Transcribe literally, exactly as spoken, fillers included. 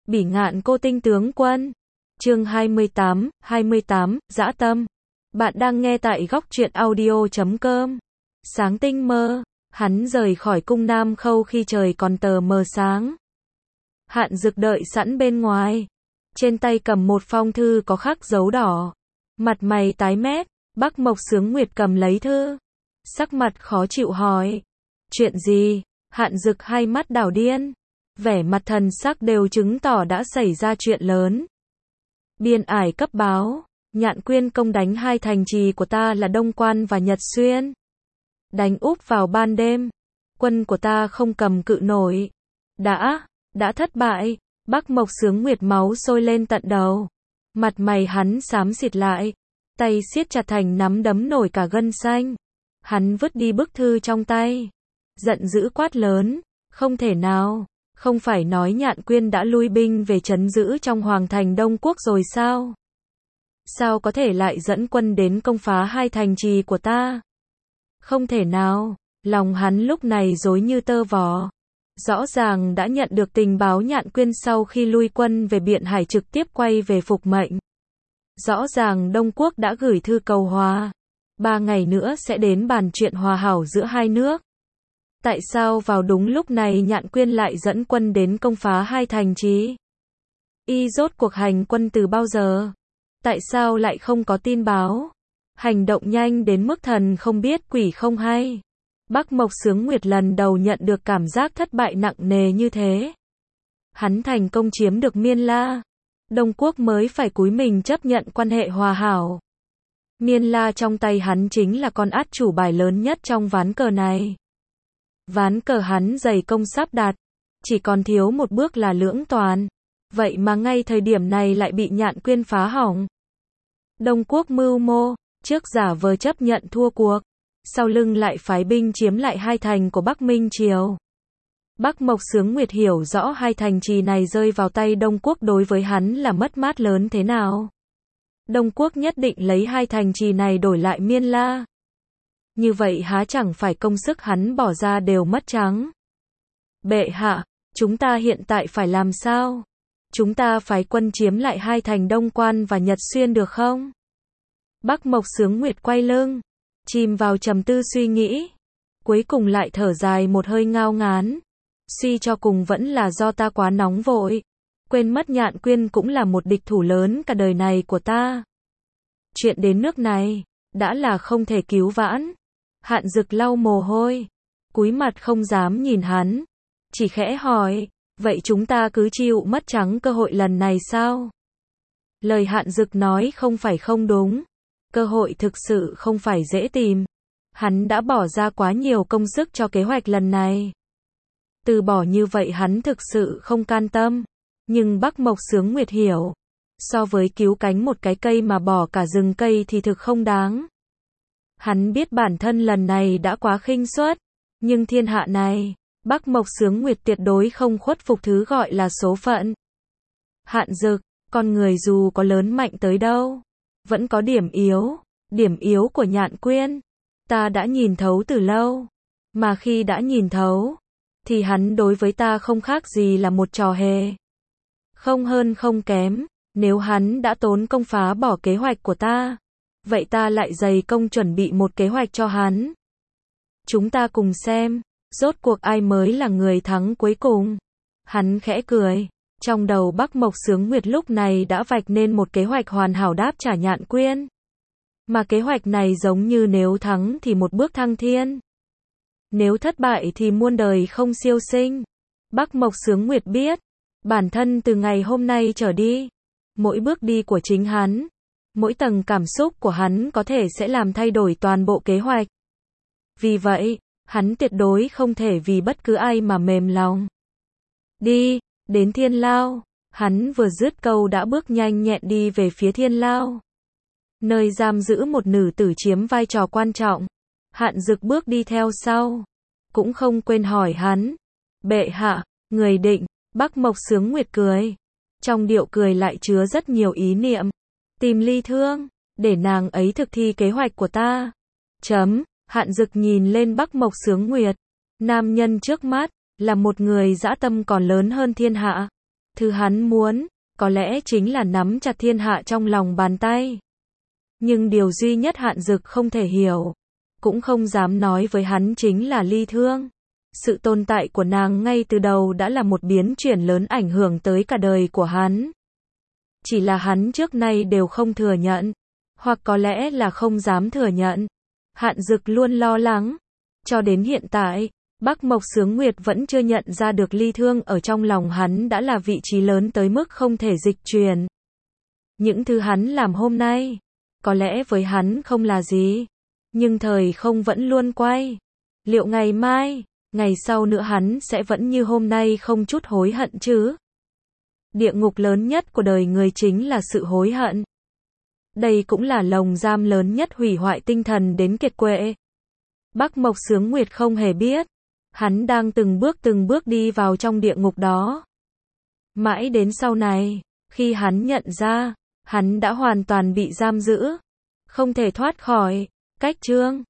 Bỉ ngạn cô tinh tướng quân. Chương hai mươi tám, hai mươi tám, dã tâm. Bạn đang nghe tại góc truyện audio chấm com. Sáng tinh mơ, hắn rời khỏi cung Nam Khâu khi trời còn tờ mờ sáng. Hạn Dực đợi sẵn bên ngoài. Trên tay cầm một phong thư có khắc dấu đỏ. Mặt mày tái mét, Bắc Mộc Sướng Nguyệt cầm lấy thư. Sắc mặt khó chịu hỏi. Chuyện gì? Hạn Dực hai mắt đảo điên. Vẻ mặt thần sắc đều chứng tỏ đã xảy ra chuyện lớn. Biên ải cấp báo, Nhạn Quyên công đánh hai thành trì của ta là Đông Quan và Nhật Xuyên. Đánh úp vào ban đêm, quân của ta không cầm cự nổi. Đã, đã thất bại. Bắc Mộc Sướng Nguyệt máu sôi lên tận đầu. Mặt mày hắn xám xịt lại, tay siết chặt thành nắm đấm nổi cả gân xanh. Hắn vứt đi bức thư trong tay, giận dữ quát lớn, không thể nào. Không phải nói Nhạn Quyên đã lui binh về trấn giữ trong Hoàng thành Đông Quốc rồi sao? Sao có thể lại dẫn quân đến công phá hai thành trì của ta? Không thể nào, lòng hắn lúc này rối như tơ vò. Rõ ràng đã nhận được tình báo Nhạn Quyên sau khi lui quân về Biện Hải trực tiếp quay về phục mệnh. Rõ ràng Đông Quốc đã gửi thư cầu hòa. Ba ngày nữa sẽ đến bàn chuyện hòa hảo giữa hai nước. Tại sao vào đúng lúc này Nhạn Quyên lại dẫn quân đến công phá hai thành trì? Y rốt cuộc hành quân từ bao giờ? Tại sao lại không có tin báo? Hành động nhanh đến mức thần không biết quỷ không hay. Bắc Mộc Sướng Nguyệt lần đầu nhận được cảm giác thất bại nặng nề như thế. Hắn thành công chiếm được Miên La. Đông Quốc mới phải cúi mình chấp nhận quan hệ hòa hảo. Miên La trong tay hắn chính là con át chủ bài lớn nhất trong ván cờ này. Ván cờ hắn dày công sắp đặt, chỉ còn thiếu một bước là lưỡng toàn. Vậy mà ngay thời điểm này lại bị Nhạn Quyên phá hỏng. Đông Quốc mưu mô, trước giả vờ chấp nhận thua cuộc, sau lưng lại phái binh chiếm lại hai thành của Bắc Minh Triều. Bắc Mộc Sướng Nguyệt hiểu rõ hai thành trì này rơi vào tay Đông Quốc đối với hắn là mất mát lớn thế nào. Đông Quốc nhất định lấy hai thành trì này đổi lại Miên La. Như vậy há chẳng phải công sức hắn bỏ ra đều mất trắng. Bệ hạ, chúng ta hiện tại phải làm sao? Chúng ta phái quân chiếm lại hai thành Đông Quan và Nhật Xuyên được không? Bắc Mộc Sướng Nguyệt quay lưng, chìm vào trầm tư suy nghĩ. Cuối cùng lại thở dài một hơi ngao ngán. Suy cho cùng vẫn là do ta quá nóng vội. Quên mất Nhạn Quyên cũng là một địch thủ lớn cả đời này của ta. Chuyện đến nước này, đã là không thể cứu vãn. Hạn Dực lau mồ hôi, cúi mặt không dám nhìn hắn, chỉ khẽ hỏi, vậy chúng ta cứ chịu mất trắng cơ hội lần này sao? Lời Hạn Dực nói không phải không đúng, cơ hội thực sự không phải dễ tìm. Hắn đã bỏ ra quá nhiều công sức cho kế hoạch lần này. Từ bỏ như vậy hắn thực sự không can tâm, nhưng Bắc Mộc Sướng Nguyệt hiểu, so với cứu cánh một cái cây mà bỏ cả rừng cây thì thực không đáng. Hắn biết bản thân lần này đã quá khinh suất, nhưng thiên hạ này, Bắc Mộc Sướng Nguyệt tuyệt đối không khuất phục thứ gọi là số phận. Hạn Dực, con người dù có lớn mạnh tới đâu, vẫn có điểm yếu, điểm yếu của Nhạn Quyên, ta đã nhìn thấu từ lâu, mà khi đã nhìn thấu, thì hắn đối với ta không khác gì là một trò hề. Không hơn không kém, nếu hắn đã tốn công phá bỏ kế hoạch của ta, vậy ta lại dày công chuẩn bị một kế hoạch cho hắn. Chúng ta cùng xem, rốt cuộc ai mới là người thắng cuối cùng. Hắn khẽ cười, trong đầu Bắc Mộc Sướng Nguyệt lúc này đã vạch nên một kế hoạch hoàn hảo đáp trả Nhạn Quyên. Mà kế hoạch này giống như nếu thắng thì một bước thăng thiên. Nếu thất bại thì muôn đời không siêu sinh. Bắc Mộc Sướng Nguyệt biết, bản thân từ ngày hôm nay trở đi, mỗi bước đi của chính hắn, mỗi tầng cảm xúc của hắn có thể sẽ làm thay đổi toàn bộ kế hoạch. Vì vậy, hắn tuyệt đối không thể vì bất cứ ai mà mềm lòng. Đi, đến Thiên Lao. Hắn vừa dứt câu đã bước nhanh nhẹn đi về phía Thiên Lao, nơi giam giữ một nữ tử chiếm vai trò quan trọng. Hạn Dực bước đi theo sau, cũng không quên hỏi hắn, bệ hạ, người định? Bắc Mộc Sướng Nguyệt cười, trong điệu cười lại chứa rất nhiều ý niệm. Tìm Ly Thương, để nàng ấy thực thi kế hoạch của ta. Chấm. Hạn Dực nhìn lên Bắc Mộc Sướng Nguyệt. Nam nhân trước mắt, là một người dã tâm còn lớn hơn thiên hạ. Thứ hắn muốn, có lẽ chính là nắm chặt thiên hạ trong lòng bàn tay. Nhưng điều duy nhất Hạn Dực không thể hiểu, cũng không dám nói với hắn chính là Ly Thương. Sự tồn tại của nàng ngay từ đầu đã là một biến chuyển lớn ảnh hưởng tới cả đời của hắn. Chỉ là hắn trước nay đều không thừa nhận, hoặc có lẽ là không dám thừa nhận. Hạn Dực luôn lo lắng. Cho đến hiện tại, Bắc Mộc Xướng Nguyệt vẫn chưa nhận ra được Ly Thương ở trong lòng hắn đã là vị trí lớn tới mức không thể dịch chuyển. Những thứ hắn làm hôm nay, có lẽ với hắn không là gì, nhưng thời không vẫn luôn quay. Liệu ngày mai, ngày sau nữa hắn sẽ vẫn như hôm nay không chút hối hận chứ? Địa ngục lớn nhất của đời người chính là sự hối hận. Đây cũng là lồng giam lớn nhất hủy hoại tinh thần đến kiệt quệ. Bắc Mộc Xướng Nguyệt không hề biết, hắn đang từng bước từng bước đi vào trong địa ngục đó. Mãi đến sau này, khi hắn nhận ra, hắn đã hoàn toàn bị giam giữ, không thể thoát khỏi. Cách chương